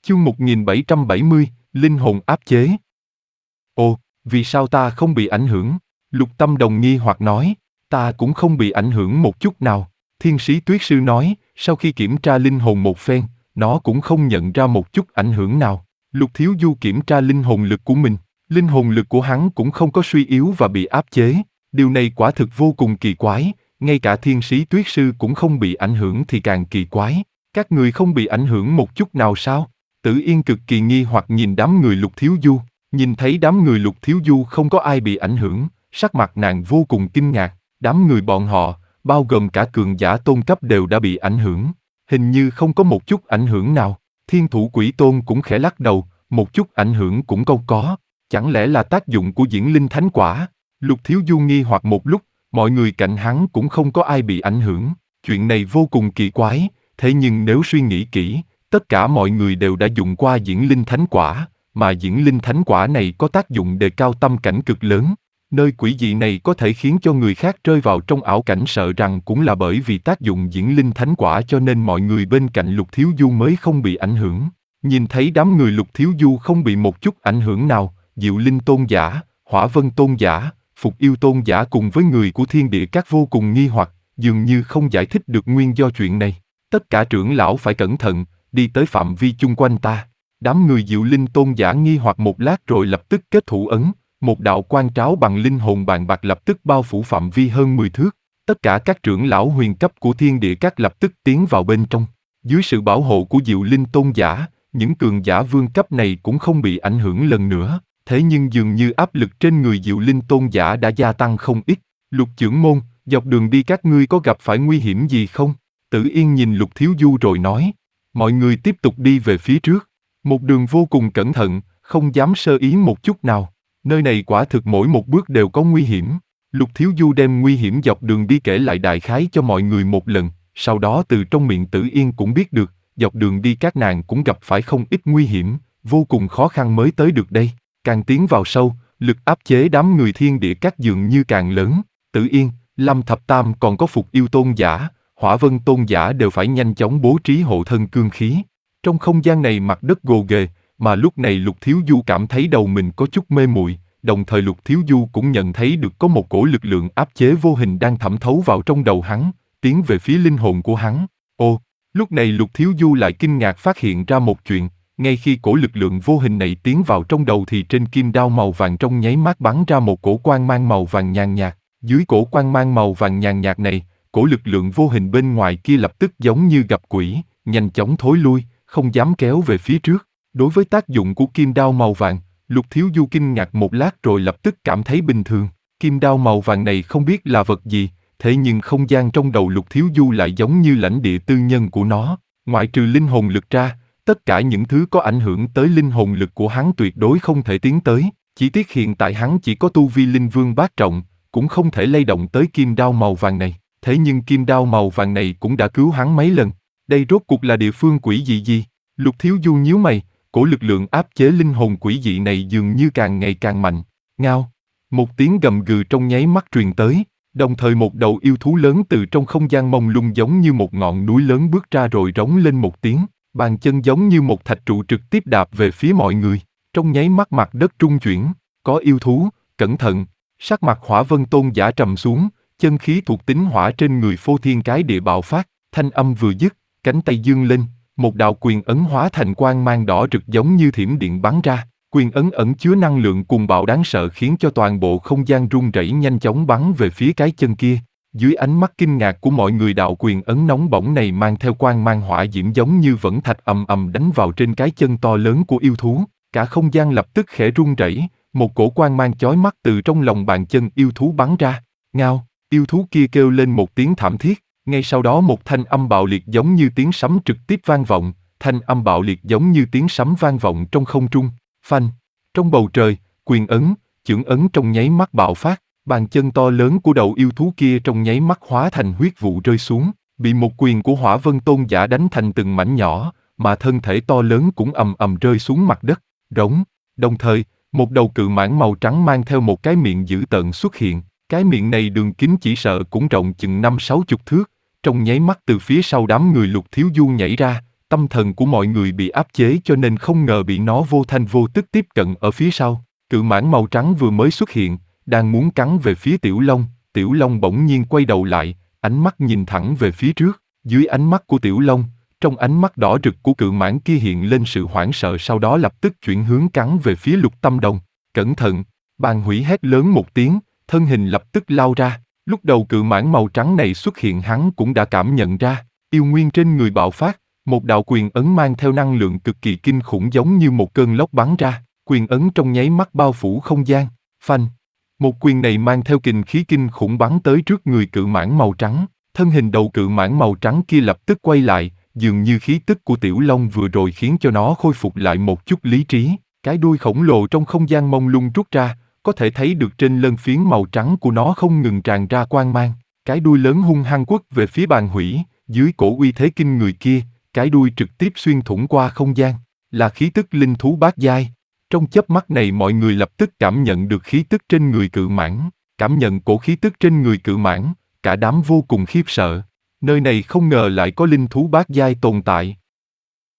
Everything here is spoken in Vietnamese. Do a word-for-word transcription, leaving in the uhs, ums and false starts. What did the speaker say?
Chương một nghìn bảy trăm bảy mươi, Linh hồn áp chế. Ồ, vì sao ta không bị ảnh hưởng? Lục Tâm Đồng nghi hoặc nói, ta cũng không bị ảnh hưởng một chút nào. Thiên sĩ Tuyết Sư nói, sau khi kiểm tra linh hồn một phen, nó cũng không nhận ra một chút ảnh hưởng nào. Lục Thiếu Du kiểm tra linh hồn lực của mình, linh hồn lực của hắn cũng không có suy yếu và bị áp chế. Điều này quả thực vô cùng kỳ quái, ngay cả Thiên sĩ Tuyết Sư cũng không bị ảnh hưởng thì càng kỳ quái. Các người không bị ảnh hưởng một chút nào sao? Tử Yên cực kỳ nghi hoặc nhìn đám người Lục Thiếu Du, nhìn thấy đám người Lục Thiếu Du không có ai bị ảnh hưởng, sắc mặt nàng vô cùng kinh ngạc, đám người bọn họ, bao gồm cả cường giả tôn cấp đều đã bị ảnh hưởng, hình như không có một chút ảnh hưởng nào. Thiên Thủ Quỷ Tôn cũng khẽ lắc đầu, một chút ảnh hưởng cũng không có, chẳng lẽ là tác dụng của Diễn Linh Thánh Quả? Lục Thiếu Du nghi hoặc một lúc, mọi người cạnh hắn cũng không có ai bị ảnh hưởng, chuyện này vô cùng kỳ quái, thế nhưng nếu suy nghĩ kỹ, tất cả mọi người đều đã dùng qua Diễn Linh Thánh Quả, mà Diễn Linh Thánh Quả này có tác dụng đề cao tâm cảnh cực lớn. Nơi quỷ dị này có thể khiến cho người khác rơi vào trong ảo cảnh, sợ rằng cũng là bởi vì tác dụng Diễn Linh Thánh Quả cho nên mọi người bên cạnh Lục Thiếu Du mới không bị ảnh hưởng. Nhìn thấy đám người Lục Thiếu Du không bị một chút ảnh hưởng nào, Diệu Linh Tôn Giả, Hỏa Vân Tôn Giả, Phục Yêu Tôn Giả cùng với người của Thiên Địa Các vô cùng nghi hoặc, dường như không giải thích được nguyên do chuyện này. Tất cả trưởng lão phải cẩn thận, đi tới phạm vi chung quanh ta. Đám người Diệu Linh Tôn Giả nghi hoặc một lát rồi lập tức kết thủ ấn, một đạo quang tráo bằng linh hồn bàn bạc lập tức bao phủ phạm vi hơn mười thước. Tất cả các trưởng lão huyền cấp của Thiên Địa Các lập tức tiến vào bên trong. Dưới sự bảo hộ của Diệu Linh Tôn Giả, những cường giả vương cấp này cũng không bị ảnh hưởng lần nữa. Thế nhưng dường như áp lực trên người Diệu Linh Tôn Giả đã gia tăng không ít. Lục trưởng môn, dọc đường đi các ngươi có gặp phải nguy hiểm gì không? Tử Yên nhìn Lục Thiếu Du rồi nói. Mọi người tiếp tục đi về phía trước. Một đường vô cùng cẩn thận, không dám sơ ý một chút nào. Nơi này quả thực mỗi một bước đều có nguy hiểm. Lục Thiếu Du đem nguy hiểm dọc đường đi kể lại đại khái cho mọi người một lần. Sau đó từ trong miệng Tử Yên cũng biết được, dọc đường đi các nàng cũng gặp phải không ít nguy hiểm, vô cùng khó khăn mới tới được đây. Càng tiến vào sâu, lực áp chế đám người Thiên Địa Các dường như càng lớn. Tử Yên, Lâm Thập Tam còn có Phục Yêu Tôn Giả, Hỏa Vân Tôn Giả đều phải nhanh chóng bố trí hộ thân cương khí. Trong không gian này mặt đất gồ ghề, mà lúc này Lục Thiếu Du cảm thấy đầu mình có chút mê muội, đồng thời Lục Thiếu Du cũng nhận thấy được có một cỗ lực lượng áp chế vô hình đang thẩm thấu vào trong đầu hắn, tiến về phía linh hồn của hắn. Ồ, lúc này Lục Thiếu Du lại kinh ngạc phát hiện ra một chuyện, ngay khi cỗ lực lượng vô hình này tiến vào trong đầu thì trên kim đao màu vàng trong nháy mắt bắn ra một cỗ quang mang màu vàng nhàn nhạt, dưới cỗ quang mang màu vàng nhàn nhạt này, cỗ lực lượng vô hình bên ngoài kia lập tức giống như gặp quỷ, nhanh chóng thối lui, không dám kéo về phía trước. Đối với tác dụng của kim đao màu vàng, Lục Thiếu Du kinh ngạc một lát rồi lập tức cảm thấy bình thường. Kim đao màu vàng này không biết là vật gì, thế nhưng không gian trong đầu Lục Thiếu Du lại giống như lãnh địa tư nhân của nó. Ngoại trừ linh hồn lực ra, tất cả những thứ có ảnh hưởng tới linh hồn lực của hắn tuyệt đối không thể tiến tới. Chỉ tiếc hiện tại hắn chỉ có tu vi linh vương bát trọng, cũng không thể lay động tới kim đao màu vàng này. Thế nhưng kim đao màu vàng này cũng đã cứu hắn mấy lần. Đây rốt cuộc là địa phương quỷ dị gì? Lục Thiếu Du nhíu mày, cỗ lực lượng áp chế linh hồn quỷ dị này dường như càng ngày càng mạnh. Ngao! Một tiếng gầm gừ trong nháy mắt truyền tới, đồng thời một đầu yêu thú lớn từ trong không gian mông lung giống như một ngọn núi lớn bước ra rồi rống lên một tiếng, bàn chân giống như một thạch trụ trực tiếp đạp về phía mọi người. Trong nháy mắt mặt đất trung chuyển, có yêu thú, cẩn thận, sắc mặt Hỏa Vân Tôn Giả trầm xuống, chân khí thuộc tính hỏa trên người phô thiên cái địa bạo phát, thanh âm vừa dứt, cánh tay dương lên, một đạo quyền ấn hóa thành quang mang đỏ rực giống như thiểm điện bắn ra. Quyền ấn ẩn chứa năng lượng cuồng bạo đáng sợ khiến cho toàn bộ không gian rung rẩy, nhanh chóng bắn về phía cái chân kia. Dưới ánh mắt kinh ngạc của mọi người, đạo quyền ấn nóng bỏng này mang theo quang mang hỏa diễm giống như vẫn thạch ầm ầm đánh vào trên cái chân to lớn của yêu thú. Cả không gian lập tức khẽ rung rẩy, một cổ quang mang chói mắt từ trong lòng bàn chân yêu thú bắn ra. Ngao! Yêu thú kia kêu lên một tiếng thảm thiết. Ngay sau đó một thanh âm bạo liệt giống như tiếng sấm trực tiếp vang vọng, thanh âm bạo liệt giống như tiếng sấm vang vọng trong không trung. Phanh! Trong bầu trời, quyền ấn, chưởng ấn trong nháy mắt bạo phát, bàn chân to lớn của đầu yêu thú kia trong nháy mắt hóa thành huyết vụ rơi xuống, bị một quyền của Hỏa Vân Tôn Giả đánh thành từng mảnh nhỏ, mà thân thể to lớn cũng ầm ầm rơi xuống mặt đất, rống. Đồng thời, một đầu cự mãng màu trắng mang theo một cái miệng dữ tợn xuất hiện, cái miệng này đường kính chỉ sợ cũng rộng chừng năm sáu chục thước, trong nháy mắt từ phía sau đám người Lục Thiếu Du nhảy ra, tâm thần của mọi người bị áp chế cho nên không ngờ bị nó vô thanh vô tức tiếp cận ở phía sau. Cự mãng màu trắng vừa mới xuất hiện, đang muốn cắn về phía Tiểu Long, Tiểu Long bỗng nhiên quay đầu lại, ánh mắt nhìn thẳng về phía trước. Dưới ánh mắt của Tiểu Long, trong ánh mắt đỏ rực của cự mãng kia hiện lên sự hoảng sợ, sau đó lập tức chuyển hướng cắn về phía Lục Tâm Đồng. Cẩn thận! Bàn Hủy hét lớn một tiếng, thân hình lập tức lao ra. Lúc đầu cự mãng màu trắng này xuất hiện hắn cũng đã cảm nhận ra, yêu nguyên trên người bạo phát, một đạo quyền ấn mang theo năng lượng cực kỳ kinh khủng giống như một cơn lốc bắn ra, quyền ấn trong nháy mắt bao phủ không gian, phanh. Một quyền này mang theo kình khí kinh khủng bắn tới trước người cự mãng màu trắng, thân hình đầu cự mãng màu trắng kia lập tức quay lại, dường như khí tức của Tiểu Long vừa rồi khiến cho nó khôi phục lại một chút lý trí, cái đuôi khổng lồ trong không gian mông lung rút ra, có thể thấy được trên lân phiến màu trắng của nó không ngừng tràn ra quang mang, cái đuôi lớn hung hăng quất về phía Bàn Hủy, dưới cổ uy thế kinh người kia, cái đuôi trực tiếp xuyên thủng qua không gian, là khí tức linh thú bát giai. Trong chớp mắt này mọi người lập tức cảm nhận được khí tức trên người cự mãng, cảm nhận cổ khí tức trên người cự mãng, cả đám vô cùng khiếp sợ. Nơi này không ngờ lại có linh thú bát giai tồn tại.